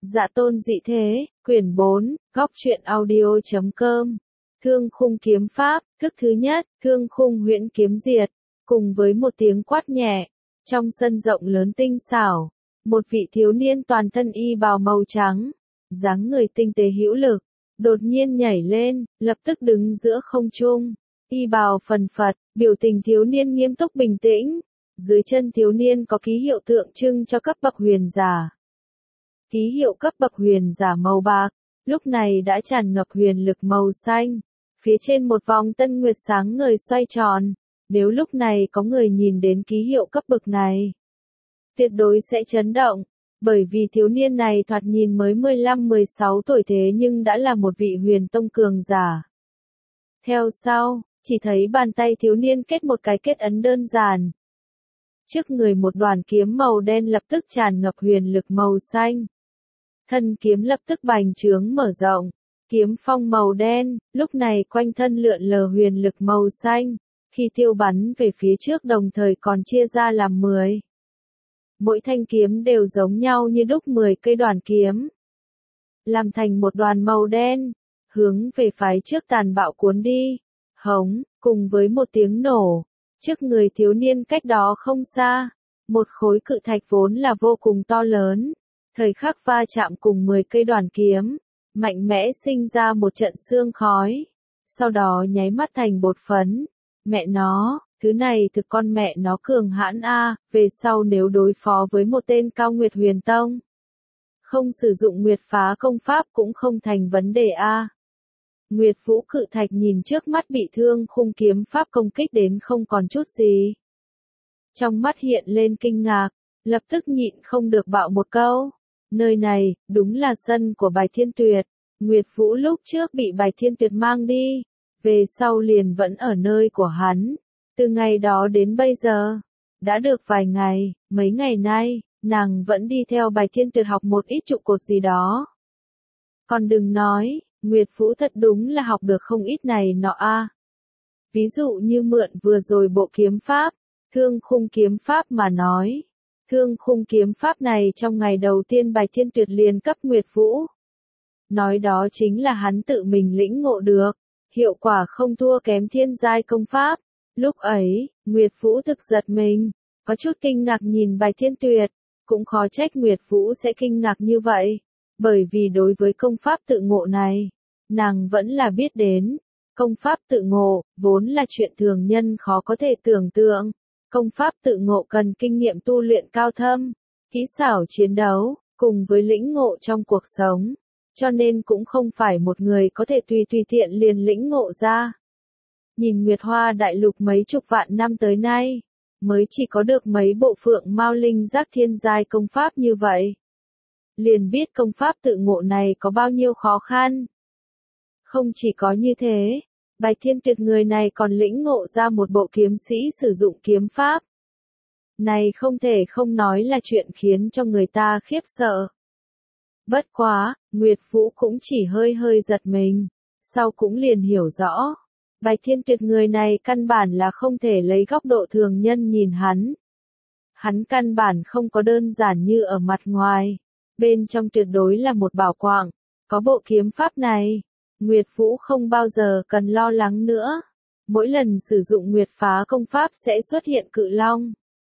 Dạ tôn dị thế, quyển 4, góc truyện audio.com. Thương khung kiếm pháp, thức thứ nhất, thương khung huyễn kiếm diệt, cùng với một tiếng quát nhẹ, trong sân rộng lớn tinh xảo, một vị thiếu niên toàn thân y bào màu trắng, dáng người tinh tế hữu lực, đột nhiên nhảy lên, lập tức đứng giữa không trung, y bào phần phật, biểu tình thiếu niên nghiêm túc bình tĩnh, dưới chân thiếu niên có ký hiệu tượng trưng cho cấp bậc huyền giả. Ký hiệu cấp bậc huyền giả màu bạc, lúc này đã tràn ngập huyền lực màu xanh. Phía trên một vòng tân nguyệt sáng ngời xoay tròn. Nếu lúc này có người nhìn đến ký hiệu cấp bậc này, tuyệt đối sẽ chấn động. Bởi vì thiếu niên này thoạt nhìn mới 15-16 tuổi thế nhưng đã là một vị huyền tông cường giả. Theo sau, chỉ thấy bàn tay thiếu niên kết một cái kết ấn đơn giản. Trước người một đoàn kiếm màu đen lập tức tràn ngập huyền lực màu xanh. Thân kiếm lập tức bành trướng mở rộng, kiếm phong màu đen, lúc này quanh thân lượn lờ huyền lực màu xanh, khi tiêu bắn về phía trước đồng thời còn chia ra làm 10. Mỗi thanh kiếm đều giống nhau như đúc 10 cây đoàn kiếm, làm thành một đoàn màu đen, hướng về phái trước tàn bạo cuốn đi. Hống, cùng với một tiếng nổ, trước người thiếu niên cách đó không xa, một khối cự thạch vốn là vô cùng to lớn. Thời khắc va chạm cùng 10 cây đoàn kiếm, mạnh mẽ sinh ra một trận sương khói, sau đó nháy mắt thành bột phấn. Mẹ nó, thứ này thực con mẹ nó cường hãn a, về sau nếu đối phó với một tên cao nguyệt huyền tông, không sử dụng nguyệt phá công pháp cũng không thành vấn đề a. Nguyệt Vũ cự thạch nhìn trước mắt bị thương khung kiếm pháp công kích đến không còn chút gì. Trong mắt hiện lên kinh ngạc, lập tức nhịn không được bạo một câu. Nơi này, đúng là sân của Bài Thiên Tuyệt. Nguyệt Vũ lúc trước bị Bài Thiên Tuyệt mang đi, về sau liền vẫn ở nơi của hắn. Từ ngày đó đến bây giờ, đã được vài ngày, mấy ngày nay, nàng vẫn đi theo Bài Thiên Tuyệt học một ít trụ cột gì đó. Còn đừng nói, Nguyệt Vũ thật đúng là học được không ít này nọ a. Ví dụ như mượn vừa rồi bộ kiếm pháp, thương khung kiếm pháp mà nói. Thương khung kiếm pháp này trong ngày đầu tiên Bài Thiên Tuyệt liền cấp Nguyệt Vũ. Nói đó chính là hắn tự mình lĩnh ngộ được, hiệu quả không thua kém thiên giai công pháp. Lúc ấy, Nguyệt Vũ thực giật mình, có chút kinh ngạc nhìn Bài Thiên Tuyệt, cũng khó trách Nguyệt Vũ sẽ kinh ngạc như vậy, bởi vì đối với công pháp tự ngộ này, nàng vẫn là biết đến. Công pháp tự ngộ, vốn là chuyện thường nhân khó có thể tưởng tượng. Công pháp tự ngộ cần kinh nghiệm tu luyện cao thâm, kỹ xảo chiến đấu, cùng với lĩnh ngộ trong cuộc sống, cho nên cũng không phải một người có thể tùy tiện liền lĩnh ngộ ra. Nhìn Nguyệt Hoa đại lục mấy chục vạn năm tới nay, mới chỉ có được mấy bộ phượng mao linh giác thiên giai công pháp như vậy. Liền biết công pháp tự ngộ này có bao nhiêu khó khăn. Không chỉ có như thế, Bạch Thiên Tuyệt người này còn lĩnh ngộ ra một bộ kiếm sĩ sử dụng kiếm pháp. Này không thể không nói là chuyện khiến cho người ta khiếp sợ. Bất quá, Nguyệt Vũ cũng chỉ hơi giật mình, sau cũng liền hiểu rõ. Bạch Thiên Tuyệt người này căn bản là không thể lấy góc độ thường nhân nhìn hắn. Hắn căn bản không có đơn giản như ở mặt ngoài, bên trong tuyệt đối là một bảo quạng, có bộ kiếm pháp này. Nguyệt Vũ không bao giờ cần lo lắng nữa. Mỗi lần sử dụng Nguyệt phá công pháp sẽ xuất hiện cự long,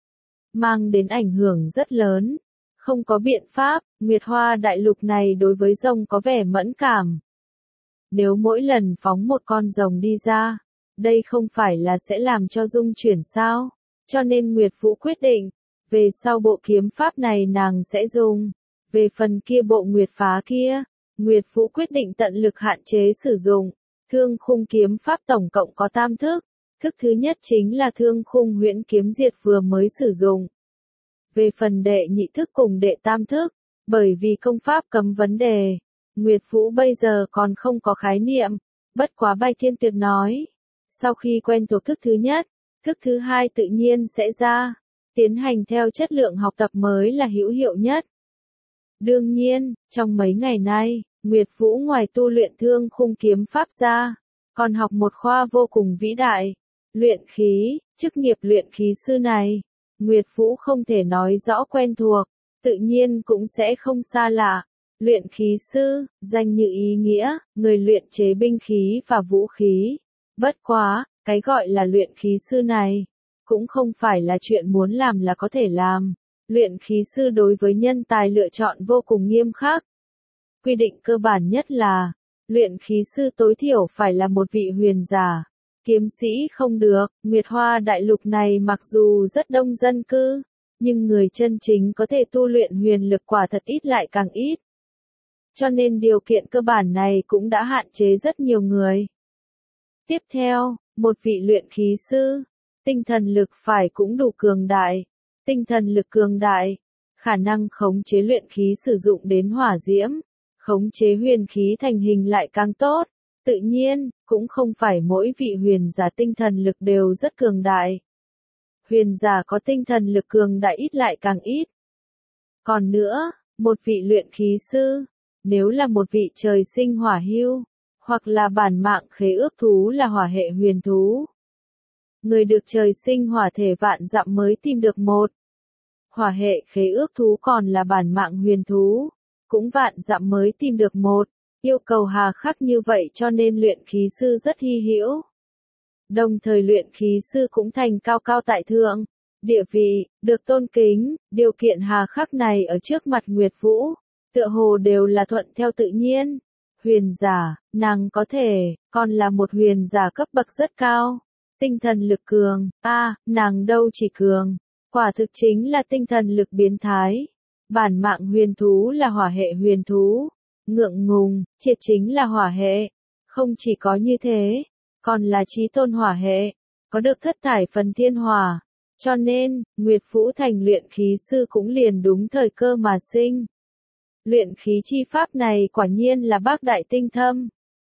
mang đến ảnh hưởng rất lớn. Không có biện pháp, Nguyệt Hoa đại lục này đối với rồng có vẻ mẫn cảm. Nếu mỗi lần phóng một con rồng đi ra, đây không phải là sẽ làm cho rung chuyển sao? Cho nên Nguyệt Vũ quyết định, về sau bộ kiếm pháp này nàng sẽ dùng. Về phần kia bộ Nguyệt phá kia, Nguyệt Vũ quyết định tận lực hạn chế sử dụng. Thương khung kiếm pháp tổng cộng có 3 thức. Thức thứ nhất chính là thương khung huyễn kiếm diệt vừa mới sử dụng. Về phần đệ nhị thức cùng đệ tam thức, bởi vì công pháp cấm vấn đề, Nguyệt Vũ bây giờ còn không có khái niệm. Bất quá Bạch Thiên Tuyệt nói, sau khi quen thuộc thức thứ nhất, thức thứ hai tự nhiên sẽ ra. Tiến hành theo chất lượng học tập mới là hữu hiệu nhất. Đương nhiên, trong mấy ngày nay, Nguyệt Vũ ngoài tu luyện thương khung kiếm pháp ra, còn học một khoa vô cùng vĩ đại, luyện khí, chức nghiệp luyện khí sư này. Nguyệt Vũ không thể nói rõ quen thuộc, tự nhiên cũng sẽ không xa lạ. Luyện khí sư, danh như ý nghĩa, người luyện chế binh khí và vũ khí. Bất quá, cái gọi là luyện khí sư này, cũng không phải là chuyện muốn làm là có thể làm. Luyện khí sư đối với nhân tài lựa chọn vô cùng nghiêm khắc. Quy định cơ bản nhất là, luyện khí sư tối thiểu phải là một vị huyền giả. Kiếm sĩ không được, Nguyệt Hoa đại lục này mặc dù rất đông dân cư, nhưng người chân chính có thể tu luyện huyền lực quả thật ít lại càng ít. Cho nên điều kiện cơ bản này cũng đã hạn chế rất nhiều người. Tiếp theo, một vị luyện khí sư, tinh thần lực phải cũng đủ cường đại. Tinh thần lực cường đại, khả năng khống chế luyện khí sử dụng đến hỏa diễm, khống chế huyền khí thành hình lại càng tốt. Tự nhiên, cũng không phải mỗi vị huyền giả tinh thần lực đều rất cường đại. Huyền giả có tinh thần lực cường đại ít lại càng ít. Còn nữa, một vị luyện khí sư, nếu là một vị trời sinh hỏa hưu, hoặc là bản mạng khế ước thú là hỏa hệ huyền thú. Người được trời sinh hỏa thể vạn dặm mới tìm được một. Hỏa hệ khế ước thú còn là bản mạng huyền thú, cũng vạn dặm mới tìm được một. Yêu cầu hà khắc như vậy cho nên luyện khí sư rất hy hữu. Đồng thời luyện khí sư cũng thành cao cao tại thượng, địa vị, được tôn kính, điều kiện hà khắc này ở trước mặt Nguyệt Vũ, tựa hồ đều là thuận theo tự nhiên. Huyền giả, nàng có thể, còn là một huyền giả cấp bậc rất cao. Tinh thần lực cường, nàng đâu chỉ cường, quả thực chính là tinh thần lực biến thái. Bản mạng huyền thú là hỏa hệ huyền thú. Ngượng ngùng, triệt chính là hỏa hệ. Không chỉ có như thế, còn là chí tôn hỏa hệ, có được thất thải phần thiên hỏa. Cho nên, Nguyệt Vũ thành luyện khí sư cũng liền đúng thời cơ mà sinh. Luyện khí chi pháp này quả nhiên là bác đại tinh thâm.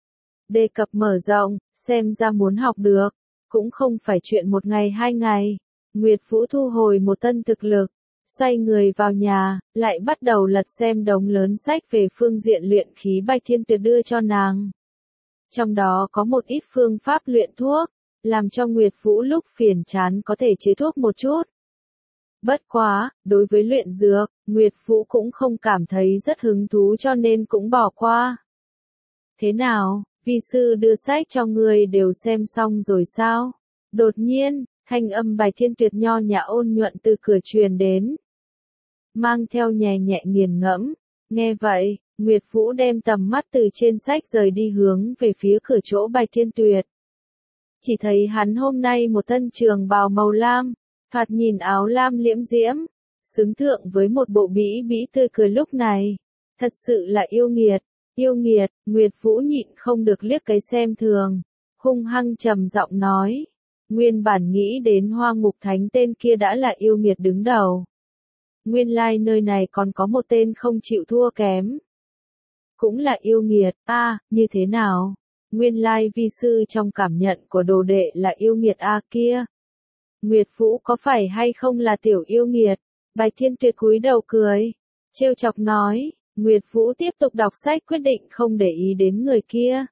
Đề cập mở rộng, xem ra muốn học được, cũng không phải chuyện một ngày hai ngày. Nguyệt Vũ thu hồi một tân thực lực, xoay người vào nhà, lại bắt đầu lật xem đống lớn sách về phương diện luyện khí Bạch Thiên Tuyệt đưa cho nàng. Trong đó có một ít phương pháp luyện thuốc, làm cho Nguyệt Vũ lúc phiền chán có thể chế thuốc một chút. Bất quá, đối với luyện dược, Nguyệt Vũ cũng không cảm thấy rất hứng thú cho nên cũng bỏ qua. Thế nào, vi sư đưa sách cho ngươi đều xem xong rồi sao? Đột nhiên, thanh âm Bạch Thiên Tuyệt nho nhã ôn nhuận từ cửa truyền đến. Mang theo nhẹ nhẹ nghiền ngẫm, nghe vậy, Nguyệt Vũ đem tầm mắt từ trên sách rời đi hướng về phía cửa chỗ Bạch Thiên Tuyệt. Chỉ thấy hắn hôm nay một thân trường bào màu lam, thoạt nhìn áo lam liễm diễm, xứng thượng với một bộ bĩ bĩ tươi cười lúc này. Thật sự là yêu nghiệt, Nguyệt Vũ nhịn không được liếc cái xem thường, hung hăng trầm giọng nói. Nguyên bản nghĩ đến Hoa Ngục Thánh tên kia đã là yêu nghiệt đứng đầu. Nguyên lai nơi này còn có một tên không chịu thua kém. Cũng là yêu nghiệt, như thế nào? Nguyên lai vi sư trong cảm nhận của đồ đệ là yêu nghiệt kia. Nguyệt Vũ có phải hay không là tiểu yêu nghiệt? Bạch Thiên Tuyệt cúi đầu cười, trêu chọc nói. Nguyệt Vũ tiếp tục đọc sách quyết định không để ý đến người kia.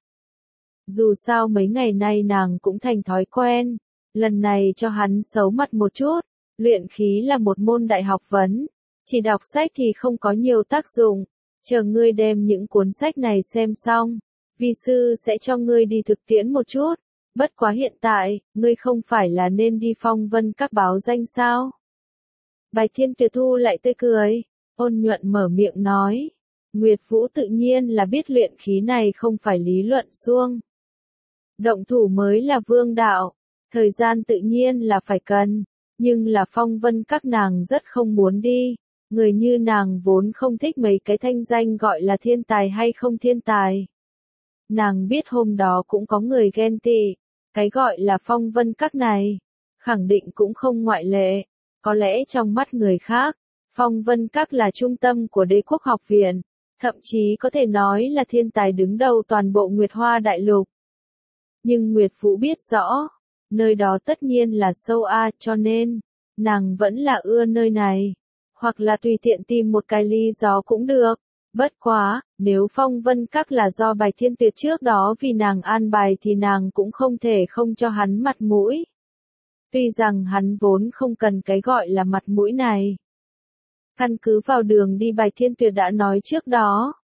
Dù sao mấy ngày nay nàng cũng thành thói quen, lần này cho hắn xấu mặt một chút, luyện khí là một môn đại học vấn, chỉ đọc sách thì không có nhiều tác dụng, chờ ngươi đem những cuốn sách này xem xong, vi sư sẽ cho ngươi đi thực tiễn một chút, bất quá hiện tại, ngươi không phải là nên đi phong vân các báo danh sao? Bạch Thiên Tuyệt thu lại tươi cười, ôn nhuận mở miệng nói. Nguyệt Vũ tự nhiên là biết luyện khí này không phải lý luận suông. Động thủ mới là vương đạo, thời gian tự nhiên là phải cần, nhưng là phong vân các nàng rất không muốn đi. Người như nàng vốn không thích mấy cái thanh danh gọi là thiên tài hay không thiên tài. Nàng biết hôm đó cũng có người ghen tị, cái gọi là phong vân các này, khẳng định cũng không ngoại lệ. Có lẽ trong mắt người khác, phong vân các là trung tâm của Đế quốc học viện, thậm chí có thể nói là thiên tài đứng đầu toàn bộ Nguyệt Hoa đại lục. Nhưng Nguyệt Vũ biết rõ, nơi đó tất nhiên là sâu cho nên, nàng vẫn là ưa nơi này. Hoặc là tùy tiện tìm một cái lý do cũng được. Bất quá, nếu phong vân các là do Bạch Thiên Tuyệt trước đó vì nàng an bài thì nàng cũng không thể không cho hắn mặt mũi. Tuy rằng hắn vốn không cần cái gọi là mặt mũi này. Căn cứ vào đường đi Bạch Thiên Tuyệt đã nói trước đó,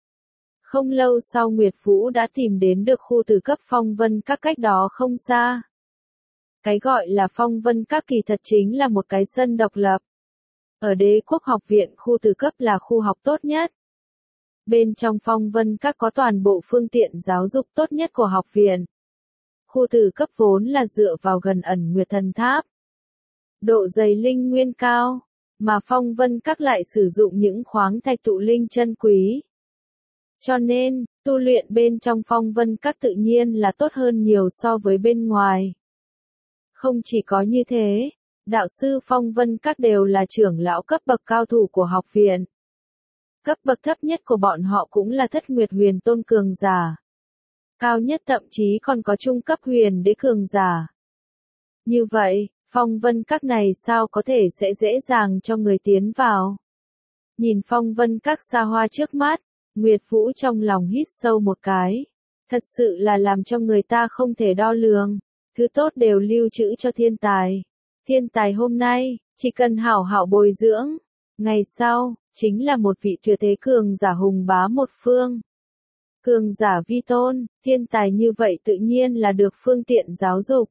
Không lâu sau Nguyệt Vũ đã tìm đến được khu từ cấp Phong Vân Các cách đó không xa. Cái gọi là Phong Vân Các kỳ thật chính là một cái sân độc lập. Ở Đế Quốc học viện khu từ cấp là khu học tốt nhất. Bên trong Phong Vân Các có toàn bộ phương tiện giáo dục tốt nhất của học viện. Khu từ cấp vốn là dựa vào gần ẩn Nguyệt Thần Tháp. Độ dày linh nguyên cao, mà Phong Vân Các lại sử dụng những khoáng thạch tụ linh chân quý. Cho nên, tu luyện bên trong Phong Vân Các tự nhiên là tốt hơn nhiều so với bên ngoài. Không chỉ có như thế, đạo sư Phong Vân Các đều là trưởng lão cấp bậc cao thủ của học viện. Cấp bậc thấp nhất của bọn họ cũng là Thất Nguyệt Huyền Tôn cường giả. Cao nhất thậm chí còn có trung cấp huyền đế cường giả. Như vậy, Phong Vân Các này sao có thể sẽ dễ dàng cho người tiến vào. Nhìn Phong Vân Các xa hoa trước mắt, Nguyệt Vũ trong lòng hít sâu một cái. Thật sự là làm cho người ta không thể đo lường. Thứ tốt đều lưu trữ cho thiên tài. Thiên tài hôm nay, chỉ cần hảo hảo bồi dưỡng. Ngày sau, chính là một vị tuyệt thế cường giả hùng bá một phương. Cường giả vi tôn, thiên tài như vậy tự nhiên là được phương tiện giáo dục.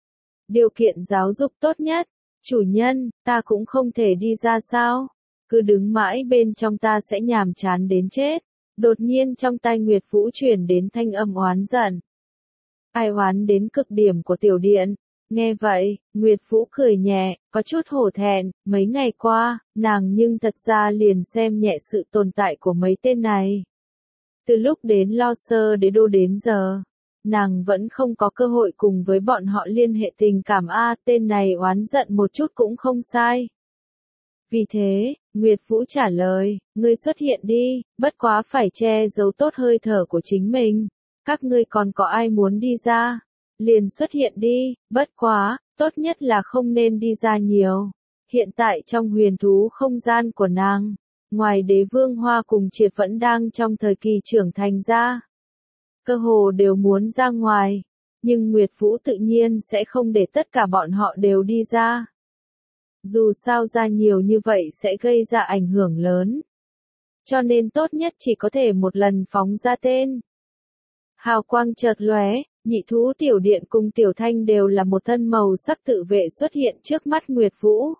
Điều kiện giáo dục tốt nhất. Chủ nhân, ta cũng không thể đi ra sao? Cứ đứng mãi bên trong ta sẽ nhàm chán đến chết. Đột nhiên trong tai Nguyệt Vũ truyền đến thanh âm oán giận. Ai oán đến cực điểm của tiểu điện. Nghe vậy, Nguyệt Vũ cười nhẹ, có chút hổ thẹn, mấy ngày qua, nàng nhưng thật ra liền xem nhẹ sự tồn tại của mấy tên này. Từ lúc đến Lo Sơ Đế Đô đến giờ, nàng vẫn không có cơ hội cùng với bọn họ liên hệ tình cảm tên này oán giận một chút cũng không sai. Vì thế, Nguyệt Vũ trả lời, ngươi xuất hiện đi, bất quá phải che giấu tốt hơi thở của chính mình. Các ngươi còn có ai muốn đi ra? Liền xuất hiện đi, bất quá, tốt nhất là không nên đi ra nhiều. Hiện tại trong huyền thú không gian của nàng, ngoài Đế Vương Hoa cùng Triệt vẫn đang trong thời kỳ trưởng thành ra. Cơ hồ đều muốn ra ngoài, nhưng Nguyệt Vũ tự nhiên sẽ không để tất cả bọn họ đều đi ra. Dù sao ra nhiều như vậy sẽ gây ra ảnh hưởng lớn. Cho nên tốt nhất chỉ có thể một lần phóng ra tên. Hào quang chợt lóe, nhị thú tiểu điện cùng tiểu thanh đều là một thân màu sắc tự vệ xuất hiện trước mắt Nguyệt Vũ.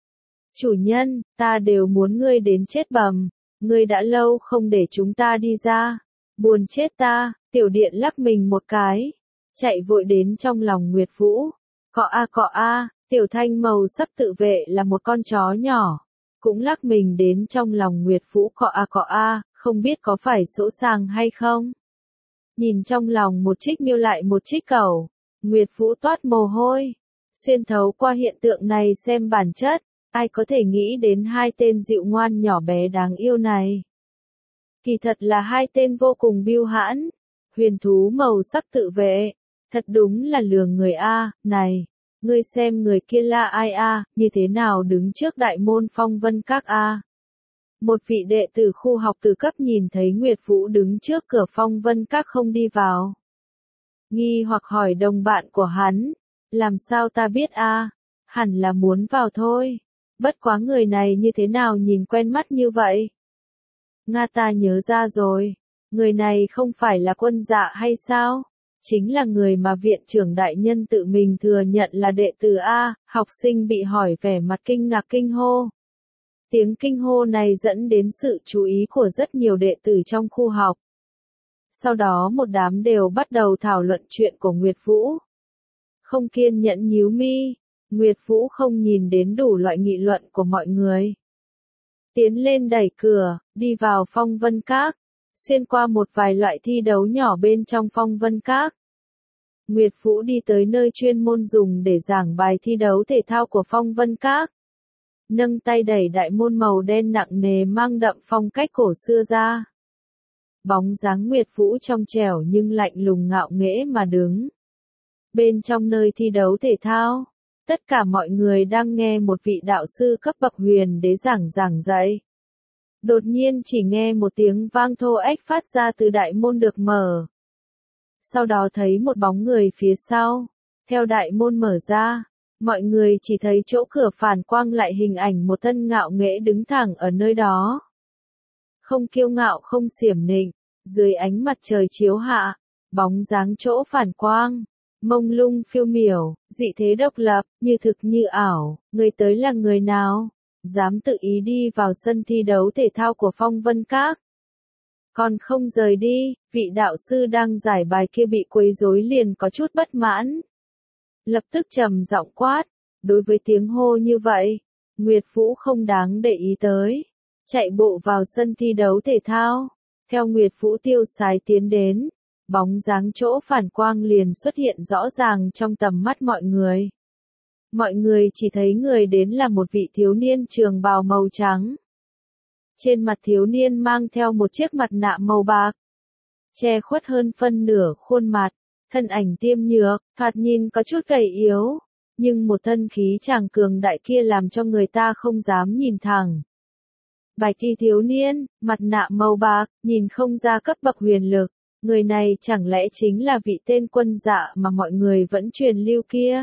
Chủ nhân, ta đều muốn ngươi đến chết bầm, ngươi đã lâu không để chúng ta đi ra. Buồn chết ta, tiểu điện lắc mình một cái, chạy vội đến trong lòng Nguyệt Vũ. Cọ a, tiểu thanh màu sắc tự vệ là một con chó nhỏ, cũng lắc mình đến trong lòng Nguyệt Vũ. Cọ a, không biết có phải sỗ sàng hay không? Nhìn trong lòng một trích miêu lại một trích cẩu, Nguyệt Vũ toát mồ hôi. Xuyên thấu qua hiện tượng này xem bản chất, ai có thể nghĩ đến hai tên dịu ngoan nhỏ bé đáng yêu này. Kỳ thật là hai tên vô cùng biêu hãn, huyền thú màu sắc tự vệ, thật đúng là lừa người a. Này, ngươi xem người kia là ai a, như thế nào đứng trước đại môn Phong Vân Các a. Một vị đệ tử khu học từ cấp nhìn thấy Nguyệt Vũ đứng trước cửa Phong Vân Các không đi vào. Nghi hoặc hỏi đồng bạn của hắn, làm sao ta biết a? Hẳn là muốn vào thôi. Bất quá người này như thế nào nhìn quen mắt như vậy? Nga ta nhớ ra rồi, người này không phải là Quân Dạ hay sao? Chính là người mà viện trưởng đại nhân tự mình thừa nhận là đệ tử a. Học sinh bị hỏi vẻ mặt kinh ngạc kinh hô. Tiếng kinh hô này dẫn đến sự chú ý của rất nhiều đệ tử trong khu học. Sau đó một đám đều bắt đầu thảo luận chuyện của Nguyệt Vũ. Không kiên nhẫn nhíu mi, Nguyệt Vũ không nhìn đến đủ loại nghị luận của mọi người. Tiến lên đẩy cửa, đi vào Phong Vân Các, xuyên qua một vài loại thi đấu nhỏ bên trong Phong Vân Các. Nguyệt Vũ đi tới nơi chuyên môn dùng để giảng bài thi đấu thể thao của Phong Vân Các. Nâng tay đẩy đại môn màu đen nặng nề mang đậm phong cách cổ xưa ra. Bóng dáng Nguyệt Vũ trong trẻo nhưng lạnh lùng ngạo nghễ mà đứng. Bên trong nơi thi đấu thể thao, tất cả mọi người đang nghe một vị đạo sư cấp bậc huyền đế giảng dạy. Đột nhiên chỉ nghe một tiếng vang thô ếch phát ra từ đại môn được mở. Sau đó thấy một bóng người phía sau, theo đại môn mở ra. Mọi người chỉ thấy chỗ cửa phản quang lại hình ảnh một thân ngạo nghễ đứng thẳng ở nơi đó. Không kiêu ngạo không xiểm nịnh, Dưới ánh mặt trời chiếu hạ, bóng dáng chỗ phản quang, mông lung phiêu miểu, dị thế độc lập, như thực như ảo, người tới là người nào? Dám tự ý đi vào sân thi đấu thể thao của Phong Vân Các. Còn không rời đi, vị đạo sư đang giải bài kia bị quấy rối liền có chút bất mãn. Lập tức trầm giọng quát, đối với tiếng hô như vậy, Nguyệt Vũ không đáng để ý tới. Chạy bộ vào sân thi đấu thể thao, theo Nguyệt Vũ tiêu sái tiến đến, bóng dáng chỗ phản quang liền xuất hiện rõ ràng trong tầm mắt mọi người. Mọi người chỉ thấy người đến là một vị thiếu niên trường bào màu trắng. Trên mặt thiếu niên mang theo một chiếc mặt nạ màu bạc, che khuất hơn phân nửa khuôn mặt, thân ảnh tiêm nhược, thoạt nhìn có chút gầy yếu, nhưng một thân khí chàng cường đại kia làm cho người ta không dám nhìn thẳng. Bạch y thiếu niên, mặt nạ màu bạc, nhìn không ra cấp bậc huyền lực, người này chẳng lẽ chính là vị tên quân dạ mà mọi người vẫn truyền lưu kia?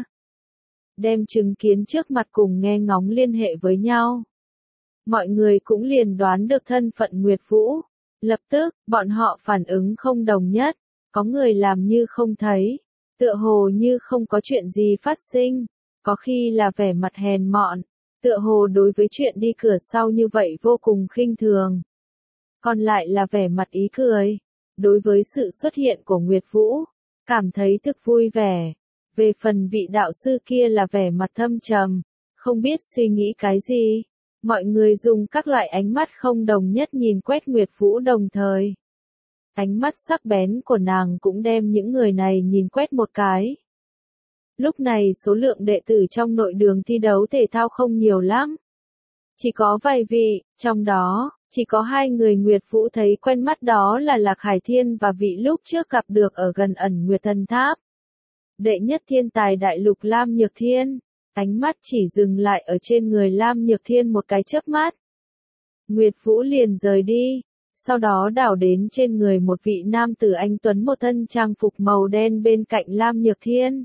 Đem chứng kiến trước mặt cùng nghe ngóng liên hệ với nhau. Mọi người cũng liền đoán được thân phận Nguyệt Vũ. Lập tức, bọn họ phản ứng không đồng nhất, có người làm như không thấy, tựa hồ như không có chuyện gì phát sinh, có khi là vẻ mặt hèn mọn, tựa hồ đối với chuyện đi cửa sau như vậy vô cùng khinh thường. Còn lại là vẻ mặt ý cười, đối với sự xuất hiện của Nguyệt Vũ, cảm thấy thực vui vẻ. Về phần vị đạo sư kia là vẻ mặt thâm trầm, không biết suy nghĩ cái gì. Mọi người dùng các loại ánh mắt không đồng nhất nhìn quét Nguyệt Vũ đồng thời. Ánh mắt sắc bén của nàng cũng đem những người này nhìn quét một cái. Lúc này số lượng đệ tử trong nội đường thi đấu thể thao không nhiều lắm. Chỉ có vài vị, trong đó, chỉ có 2 người Nguyệt Vũ thấy quen mắt, đó là Lạc Hải Thiên và vị lúc trước gặp được ở gần Ẩn Nguyệt Thần Tháp. Đệ nhất thiên tài đại lục Lam Nhược Thiên. Ánh mắt chỉ dừng lại ở trên người Lam Nhược Thiên một cái chớp mắt. Nguyệt Vũ liền rời đi, sau đó đảo đến trên người một vị nam tử anh tuấn một thân trang phục màu đen bên cạnh Lam Nhược Thiên.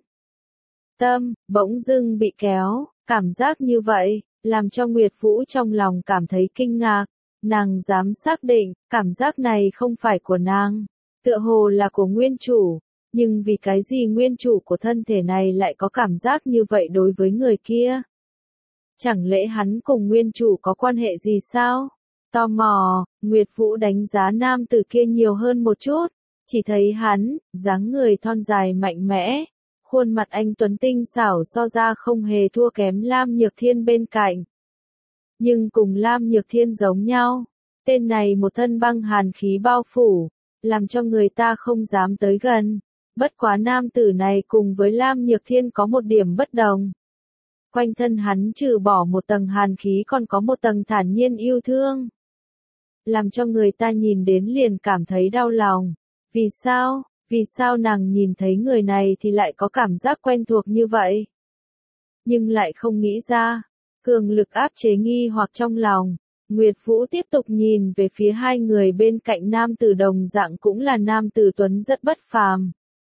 Tâm, bỗng dưng bị kéo, cảm giác như vậy, làm cho Nguyệt Vũ trong lòng cảm thấy kinh ngạc. Nàng dám xác định, cảm giác này không phải của nàng, tựa hồ là của nguyên chủ. Nhưng vì cái gì nguyên chủ của thân thể này lại có cảm giác như vậy đối với người kia? Chẳng lẽ hắn cùng nguyên chủ có quan hệ gì sao? Tò mò, Nguyệt Vũ đánh giá nam tử kia nhiều hơn một chút, chỉ thấy hắn, dáng người thon dài mạnh mẽ, khuôn mặt anh tuấn tinh xảo so ra không hề thua kém Lam Nhược Thiên bên cạnh. Nhưng cùng Lam Nhược Thiên giống nhau, tên này một thân băng hàn khí bao phủ, làm cho người ta không dám tới gần. Bất quá nam tử này cùng với Lam Nhược Thiên có một điểm bất đồng. Quanh thân hắn trừ bỏ một tầng hàn khí còn có một tầng thản nhiên yêu thương. Làm cho người ta nhìn đến liền cảm thấy đau lòng. Vì sao? Vì sao nàng nhìn thấy người này thì lại có cảm giác quen thuộc như vậy? Nhưng lại không nghĩ ra. Cường lực áp chế nghi hoặc trong lòng. Nguyệt Vũ tiếp tục nhìn về phía 2 người bên cạnh nam tử đồng dạng cũng là nam tử tuấn rất bất phàm.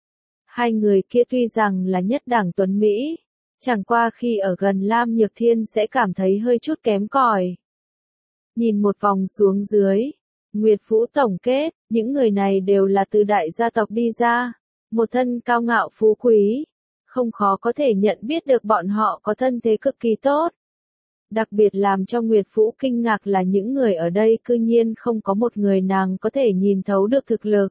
2 người kia tuy rằng là nhất đẳng tuấn Mỹ, chẳng qua khi ở gần Lam Nhược Thiên sẽ cảm thấy hơi chút kém cỏi. Nhìn một vòng xuống dưới, Nguyệt Vũ tổng kết, những người này đều là từ đại gia tộc đi ra, một thân cao ngạo phú quý, không khó có thể nhận biết được bọn họ có thân thế cực kỳ tốt. Đặc biệt làm cho Nguyệt Vũ kinh ngạc là những người ở đây cư nhiên không có một người nàng có thể nhìn thấu được thực lực.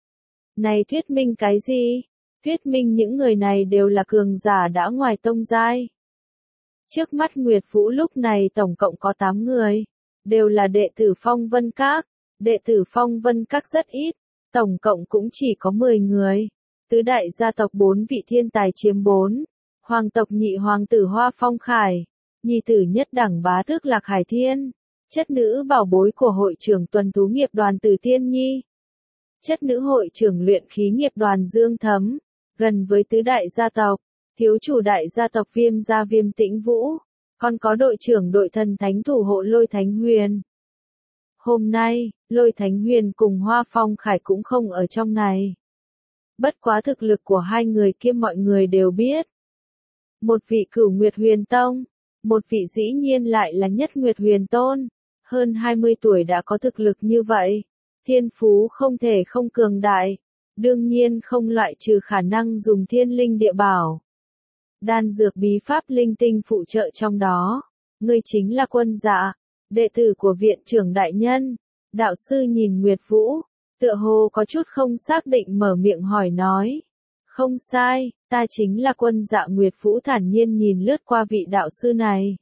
Này thuyết minh cái gì? Thuyết minh những người này đều là cường giả đã ngoài tông giai. Trước mắt Nguyệt Vũ lúc này tổng cộng có 8 người, đều là đệ tử Phong Vân Các. Đệ tử Phong Vân Các rất ít, tổng cộng cũng chỉ có 10 người. Tứ đại gia tộc 4 vị thiên tài chiếm 4, hoàng tộc nhị hoàng tử Hoa Phong Khải, nhi tử nhất đẳng bá tước Lạc Hải Thiên, chất nữ bảo bối của hội trưởng tuần thú nghiệp đoàn Từ Tiên Nhi, chất nữ hội trưởng luyện khí nghiệp đoàn Dương Thấm, gần với tứ đại gia tộc, thiếu chủ đại gia tộc Viêm gia Viêm Tĩnh Vũ, còn có đội trưởng đội thần thánh thủ hộ Lôi Thánh Huyền. Hôm nay, Lôi Thánh Huyền cùng Hoa Phong Khải cũng không ở trong này. Bất quá thực lực của 2 người kia mọi người đều biết. Một vị Cửu Nguyệt Huyền Tông, một vị dĩ nhiên lại là Nhất Nguyệt Huyền Tôn, hơn 20 tuổi đã có thực lực như vậy. Thiên phú không thể không cường đại, đương nhiên không loại trừ khả năng dùng thiên linh địa bảo. Đan dược bí pháp linh tinh phụ trợ trong đó. Ngươi chính là Quân Dạ, đệ tử của viện trưởng đại nhân. Đạo sư nhìn Nguyệt Vũ, tựa hồ có chút không xác định mở miệng hỏi nói. Không sai, ta chính là Quân Dạ. Nguyệt Vũ thản nhiên nhìn lướt qua vị đạo sư này.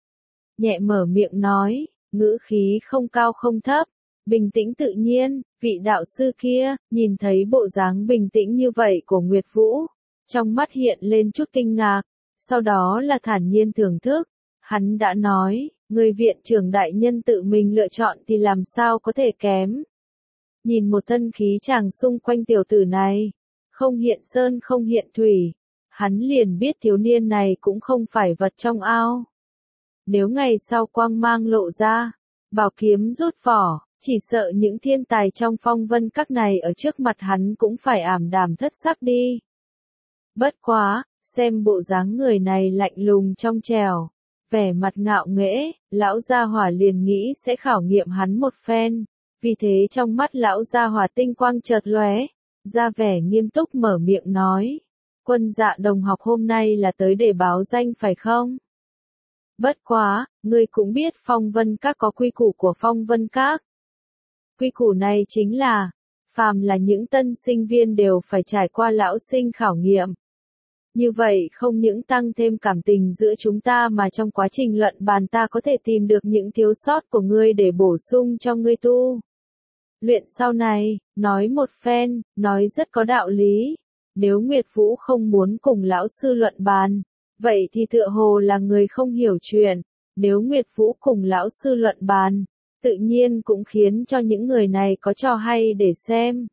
Nhẹ mở miệng nói, ngữ khí không cao không thấp, bình tĩnh tự nhiên. Vị đạo sư kia, nhìn thấy bộ dáng bình tĩnh như vậy của Nguyệt Vũ, trong mắt hiện lên chút kinh ngạc, sau đó là thản nhiên thưởng thức. Hắn đã nói, người viện trưởng đại nhân tự mình lựa chọn thì làm sao có thể kém. Nhìn một thân khí chàng xung quanh tiểu tử này, không hiện sơn không hiện thủy, hắn liền biết thiếu niên này cũng không phải vật trong ao. Nếu ngày sau quang mang lộ ra, bảo kiếm rút vỏ, chỉ sợ những thiên tài trong phong vân các này ở trước mặt hắn cũng phải ảm đạm thất sắc đi. Bất quá, xem bộ dáng người này lạnh lùng trong trẻo, vẻ mặt ngạo nghễ, lão gia hỏa liền nghĩ sẽ khảo nghiệm hắn một phen. Vì thế trong mắt lão gia hỏa tinh quang chợt lóe, ra vẻ nghiêm túc mở miệng nói. Quân Dạ đồng học hôm nay là tới để báo danh phải không? Bất quá, ngươi cũng biết phong vân các có quy củ của phong vân các. Quy củ này chính là, phàm là những tân sinh viên đều phải trải qua lão sinh khảo nghiệm. Như vậy không những tăng thêm cảm tình giữa chúng ta mà trong quá trình luận bàn ta có thể tìm được những thiếu sót của ngươi để bổ sung cho ngươi tu luyện sau này. Nói một phen, nói rất có đạo lý. Nếu Nguyệt Vũ không muốn cùng lão sư luận bàn, vậy thì tựa hồ là người không hiểu chuyện. Nếu Nguyệt Vũ cùng lão sư luận bàn, tự nhiên cũng khiến cho những người này có trò hay để xem.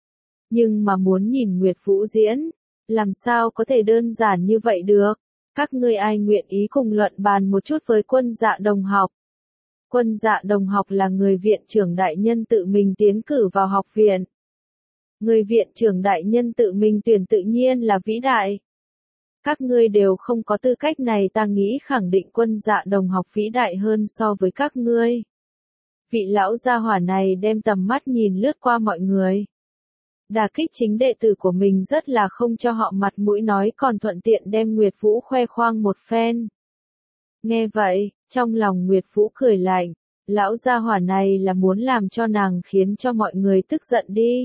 Nhưng mà muốn nhìn Nguyệt Vũ diễn, làm sao có thể đơn giản như vậy được? Các ngươi ai nguyện ý cùng luận bàn một chút với Quân Dạ đồng học? Quân Dạ đồng học là người viện trưởng đại nhân tự mình tiến cử vào học viện. Người viện trưởng đại nhân tự mình tuyển tự nhiên là vĩ đại. Các ngươi đều không có tư cách này, ta nghĩ khẳng định Quân Dạ đồng học vĩ đại hơn so với các ngươi. Vị lão gia hỏa này đem tầm mắt nhìn lướt qua mọi người. Đả kích chính đệ tử của mình rất là không cho họ mặt mũi, nói còn thuận tiện đem Nguyệt Vũ khoe khoang một phen. Nghe vậy, trong lòng Nguyệt Vũ cười lạnh, lão gia hỏa này là muốn làm cho nàng khiến cho mọi người tức giận đi.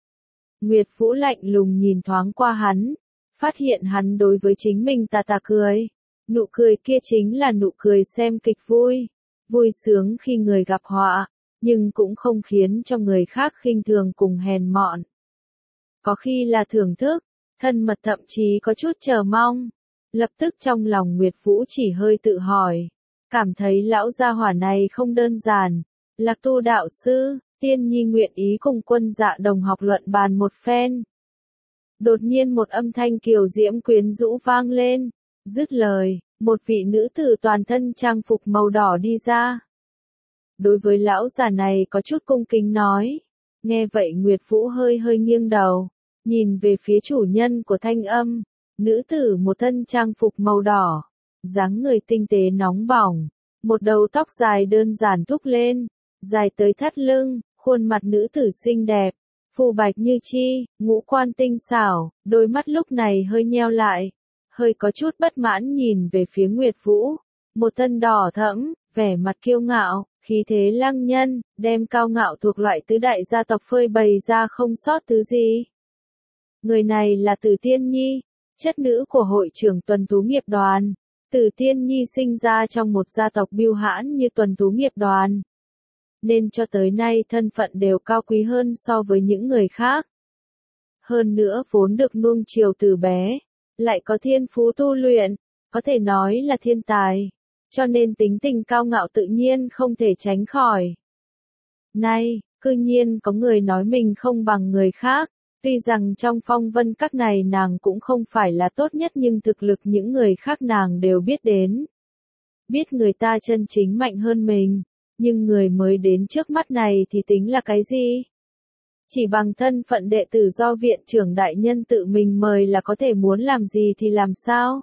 Nguyệt Vũ lạnh lùng nhìn thoáng qua hắn, phát hiện hắn đối với chính mình tà tà cười. Nụ cười kia chính là nụ cười xem kịch vui, vui sướng khi người gặp họa, nhưng cũng không khiến cho người khác khinh thường cùng hèn mọn. Có khi là thưởng thức, thân mật, thậm chí có chút chờ mong. Lập tức trong lòng Nguyệt Vũ chỉ hơi tự hỏi, cảm thấy lão gia hỏa này không đơn giản, là tu đạo sư. Tiên nhi nguyện ý cùng Quân Dạ đồng học luận bàn một phen. Đột nhiên một âm thanh kiều diễm quyến rũ vang lên, dứt lời, một vị nữ tử toàn thân trang phục màu đỏ đi ra. Đối với lão già này có chút cung kính nói. Nghe vậy Nguyệt Vũ hơi hơi nghiêng đầu, nhìn về phía chủ nhân của thanh âm. Nữ tử một thân trang phục màu đỏ, dáng người tinh tế nóng bỏng, một đầu tóc dài đơn giản thúc lên, dài tới thắt lưng, khuôn mặt nữ tử xinh đẹp, phù bạch như chi, ngũ quan tinh xảo, đôi mắt lúc này hơi nheo lại, hơi có chút bất mãn nhìn về phía Nguyệt Vũ. Một thân đỏ thẫm, vẻ mặt kiêu ngạo, khí thế lăng nhân, đem cao ngạo thuộc loại tứ đại gia tộc phơi bày ra không sót thứ gì. Người này là Từ Tiên Nhi, chất nữ của hội trưởng Tuần Thú Nghiệp Đoàn. Từ Tiên Nhi sinh ra trong một gia tộc bưu hãn như Tuần Thú Nghiệp Đoàn, nên cho tới nay thân phận đều cao quý hơn so với những người khác. Hơn nữa vốn được nuông chiều từ bé, lại có thiên phú tu luyện, có thể nói là thiên tài, cho nên tính tình cao ngạo tự nhiên không thể tránh khỏi. Nay, cư nhiên có người nói mình không bằng người khác, tuy rằng trong phong vân các này nàng cũng không phải là tốt nhất, nhưng thực lực những người khác nàng đều biết đến. Biết người ta chân chính mạnh hơn mình, nhưng người mới đến trước mắt này thì tính là cái gì? Chỉ bằng thân phận đệ tử do viện trưởng đại nhân tự mình mời là có thể muốn làm gì thì làm sao?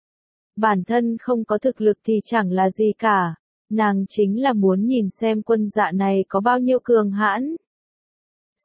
Bản thân không có thực lực thì chẳng là gì cả, nàng chính là muốn nhìn xem Quân Dạ này có bao nhiêu cường hãn.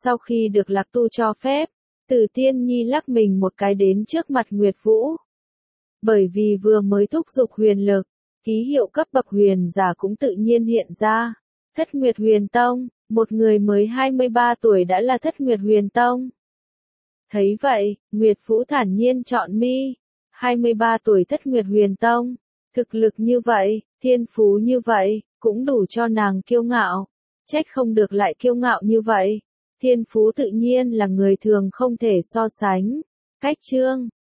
Sau khi được Lạc Tu cho phép, Từ Tiên Nhi lắc mình một cái đến trước mặt Nguyệt Vũ. Bởi vì vừa mới thúc giục huyền lực, ký hiệu cấp bậc huyền giả cũng tự nhiên hiện ra. Thất Nguyệt Huyền Tông, một người mới 23 tuổi đã là Thất Nguyệt Huyền Tông. Thấy vậy, Nguyệt Vũ thản nhiên chọn mi. 23 tuổi Thất Nguyệt Huyền Tông, thực lực như vậy, thiên phú như vậy, cũng đủ cho nàng kiêu ngạo. Trách không được lại kiêu ngạo như vậy. Thiên phú tự nhiên là người thường không thể so sánh. Cách chương